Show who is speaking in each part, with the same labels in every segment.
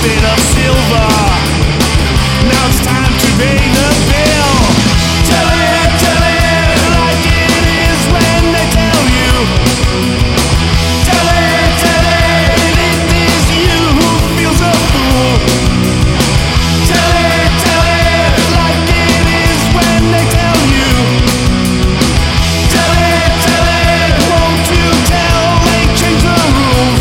Speaker 1: bit of silver. Now it's time to pay the bill. Tell it like it is when they tell you. Tell it is you who feels a fool. Tell it like it is when they tell you. Tell it, won't you tell they change the rules.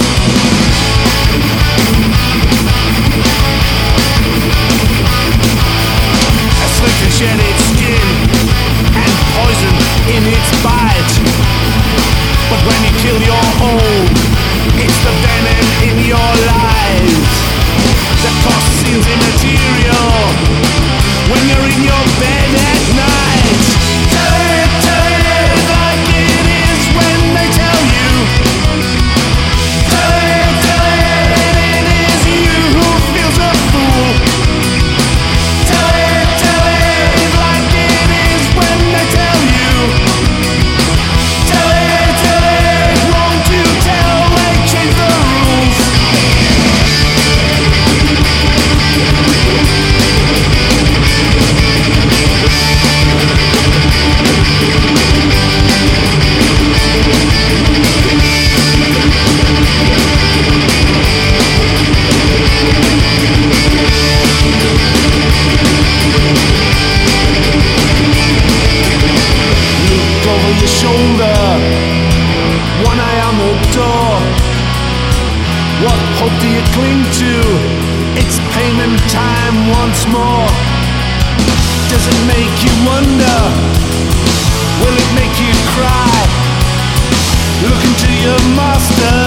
Speaker 1: A slicker shed its skin and poison in its bite. But when you kill your own, it's the venom in your lies that causes scenes immaterial when you're in your bed at night. Tell it like it is when they tell you. Tell it is you who feels a fool. Tell it like it is when they tell you. Tell it, won't you tell they change the rules. Look over your shoulder, one eye on the door. What hope do you cling to? It's payment time once more. Does it make you wonder? Will it make you cry? Look into your master